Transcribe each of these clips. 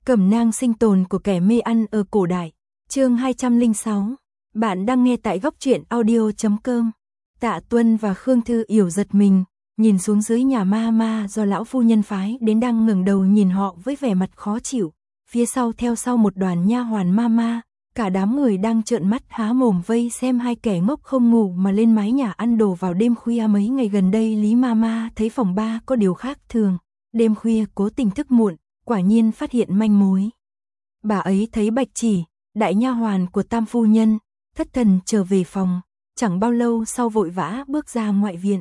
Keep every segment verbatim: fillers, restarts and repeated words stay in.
Cẩm nang sinh tồn của kẻ mê ăn ở cổ đại. Chương hai trăm lẻ sáu. Bạn đang nghe tại góc truyện audio chấm com. Tạ Tuân và Khương Thư Yểu giật mình, nhìn xuống dưới nhà ma ma do lão phu nhân phái đến đang ngẩng đầu nhìn họ với vẻ mặt khó chịu. Phía sau theo sau một đoàn nha hoàn ma ma, cả đám người đang trợn mắt há mồm vây xem hai kẻ ngốc không ngủ mà lên mái nhà ăn đồ vào đêm khuya. Mấy ngày gần đây Lý ma ma thấy phòng ba có điều khác thường, đêm khuya cố tình thức muộn, quả nhiên phát hiện manh mối. Bà ấy thấy Bạch Chỉ, đại nha hoàn của Tam phu nhân, thất thần trở về phòng, chẳng bao lâu sau vội vã bước ra ngoại viện.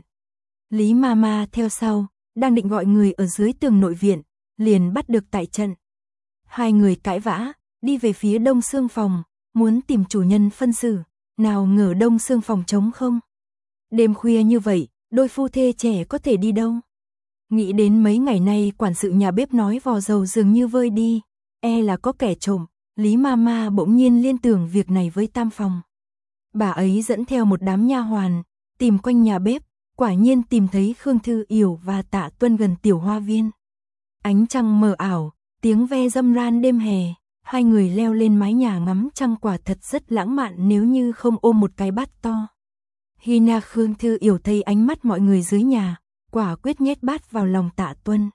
Lý ma ma theo sau, đang định gọi người ở dưới tường nội viện, liền bắt được tại trận. Hai người cãi vã, đi về phía đông xương phòng, muốn tìm chủ nhân phân xử, nào ngờ đông xương phòng trống không. Đêm khuya như vậy, đôi phu thê trẻ có thể đi đâu? Nghĩ đến mấy ngày nay quản sự nhà bếp nói vò dầu dường như vơi đi, e là có kẻ trộm, Lý ma ma bỗng nhiên liên tưởng việc này với Tam phòng. Bà ấy dẫn theo một đám nha hoàn, tìm quanh nhà bếp, quả nhiên tìm thấy Khương Thư Yểu và Tạ Tuân gần tiểu hoa viên. Ánh trăng mờ ảo, tiếng ve râm ran đêm hè, hai người leo lên mái nhà ngắm trăng quả thật rất lãng mạn nếu như không ôm một cái bát to. Hina Khương Thư Yểu thấy ánh mắt mọi người dưới nhà, quả quyết nhét bát vào lòng Tạ Tuân.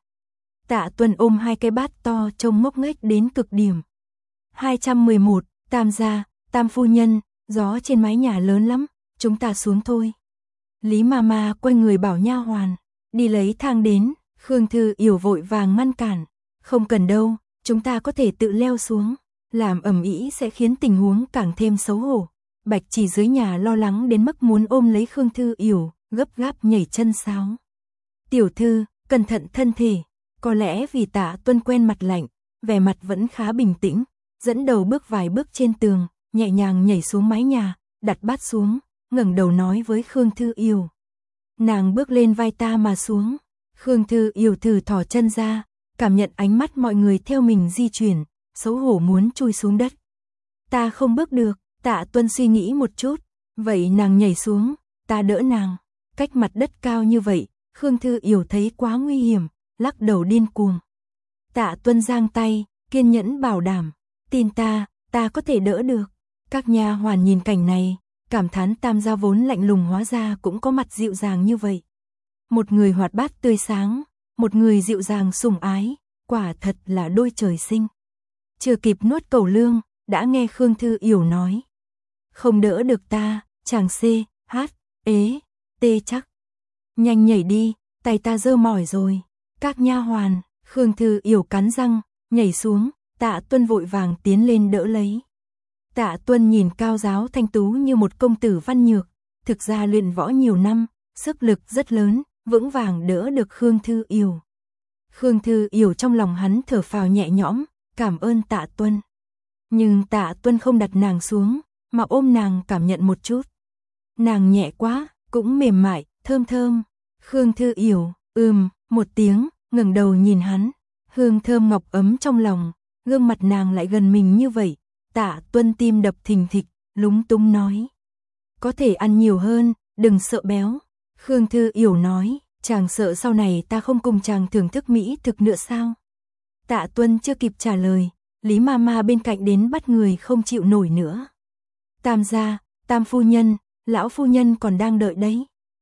Tạ Tuân ôm hai cái bát to trông ngốc nghếch đến cực điểm. hai trăm mười một, Tam gia, Tam phu nhân, gió trên mái nhà lớn lắm, chúng ta xuống thôi. Lý ma ma quay người bảo nha hoàn, đi lấy thang đến. Khương Thư Yểu vội vàng ngăn cản, không cần đâu, chúng ta có thể tự leo xuống, làm ầm ĩ sẽ khiến tình huống càng thêm xấu hổ. Bạch Chỉ dưới nhà lo lắng đến mức muốn ôm lấy Khương Thư Yểu, gấp gáp nhảy chân sáo. Tiểu thư, cẩn thận thân thể. Có lẽ vì Tạ Tuân quen mặt lạnh, vẻ mặt vẫn khá bình tĩnh, dẫn đầu bước vài bước trên tường, nhẹ nhàng nhảy xuống mái nhà, đặt bát xuống, ngẩng đầu nói với Khương Thư Yểu. Nàng bước lên vai ta mà xuống. Khương Thư Yểu thử thò chân ra, cảm nhận ánh mắt mọi người theo mình di chuyển, xấu hổ muốn chui xuống đất. Ta không bước được. Tạ Tuân suy nghĩ một chút, vậy nàng nhảy xuống, ta đỡ nàng. Cách mặt đất cao như vậy, Khương Thư Yểu thấy quá nguy hiểm, lắc đầu điên cuồng. Tạ Tuân giang tay, kiên nhẫn bảo đảm, tin ta, ta có thể đỡ được. Các nha hoàn nhìn cảnh này, cảm thán Tam gia vốn lạnh lùng hóa ra cũng có mặt dịu dàng như vậy. Một người hoạt bát tươi sáng, một người dịu dàng sủng ái, quả thật là đôi trời sinh. Chưa kịp nuốt cẩu lương, đã nghe Khương Thư Yểu nói. Không đỡ được ta, chàng C, H, ế, T chắc. Nhanh nhảy đi, tay ta dơ mỏi rồi. Các nha hoàn, Khương Thư Yểu cắn răng, nhảy xuống, Tạ Tuân vội vàng tiến lên đỡ lấy. Tạ Tuân nhìn cao giáo thanh tú như một công tử văn nhược, thực ra luyện võ nhiều năm, sức lực rất lớn, vững vàng đỡ được Khương Thư Yểu. Khương Thư Yểu trong lòng hắn thở phào nhẹ nhõm, cảm ơn Tạ Tuân. Nhưng Tạ Tuân không đặt nàng xuống, mà ôm nàng cảm nhận một chút. Nàng nhẹ quá, cũng mềm mại, thơm thơm. Khương Thư Yểu, ừm, một tiếng, ngẩng đầu nhìn hắn, hương thơm ngọc ấm trong lòng, gương mặt nàng lại gần mình như vậy. Tạ Tuân tim đập thình thịch, lúng túng nói. Có thể ăn nhiều hơn, đừng sợ béo. Khương Thư Yểu nói, chàng sợ sau này ta không cùng chàng thưởng thức mỹ thực nữa sao? Tạ Tuân chưa kịp trả lời, Lý ma ma bên cạnh đến bắt người không chịu nổi nữa. Tam gia, Tam phu nhân, lão phu nhân còn đang đợi đấy.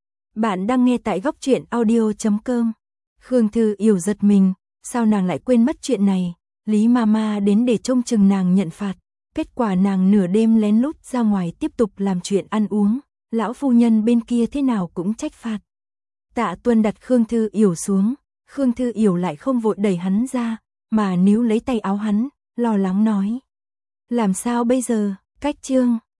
Bạn đang nghe tại góc truyện audio chấm com. Khương Thư Yểu giật mình, sao nàng lại quên mất chuyện này? Lý ma ma đến để trông chừng nàng nhận phạt, kết quả nàng nửa đêm lén lút ra ngoài tiếp tục làm chuyện ăn uống, lão phu nhân bên kia thế nào cũng trách phạt. Tạ Tuân đặt Khương Thư Yểu xuống, Khương Thư Yểu lại không vội đẩy hắn ra, mà níu lấy tay áo hắn, lo lắng nói. Làm sao bây giờ? Cách chương